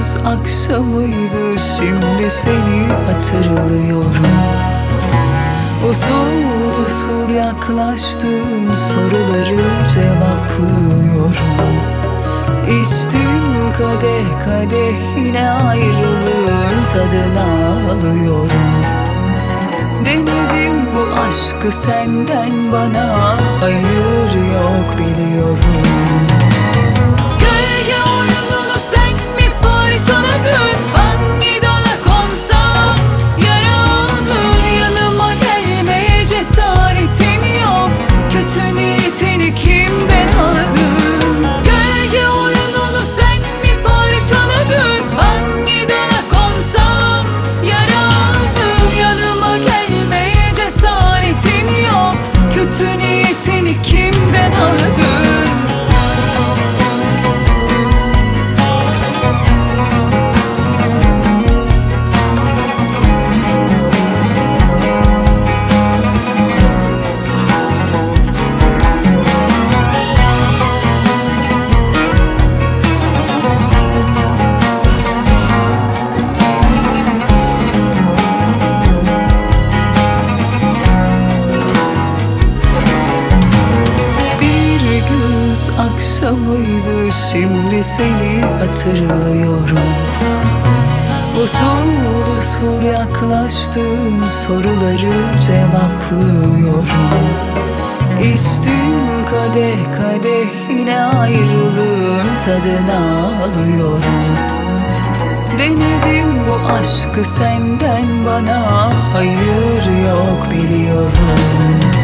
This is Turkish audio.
güz akşamıydı, şimdi seni hatırlıyorum. Usul usul yaklaştığın soruları cevaplıyorum. İçtim kadeh kadeh, yine ayrılığın tadını alıyorum. Denedim bu aşkı senden bana, hayır yok biliyorum. Gölge oyununu sen mi parçaladın? Hangi dala konsam yaraladın? Yanıma gelmeye cesaretin yok, kötü niyetini kimden aldın? Gölge oyununu sen mi parçaladın? Hangi dala konsam yaraladın? Yanıma gelmeye cesaretin yok, kötü niyetini kimden aldın? Akşamıydı, şimdi seni hatırlıyorum. Usul usul yaklaştığın soruları cevaplıyorum. İçtim kadeh kadeh, yine ayrılığın tadını alıyorum. Denedim bu aşkı senden bana, hayır yok biliyorum.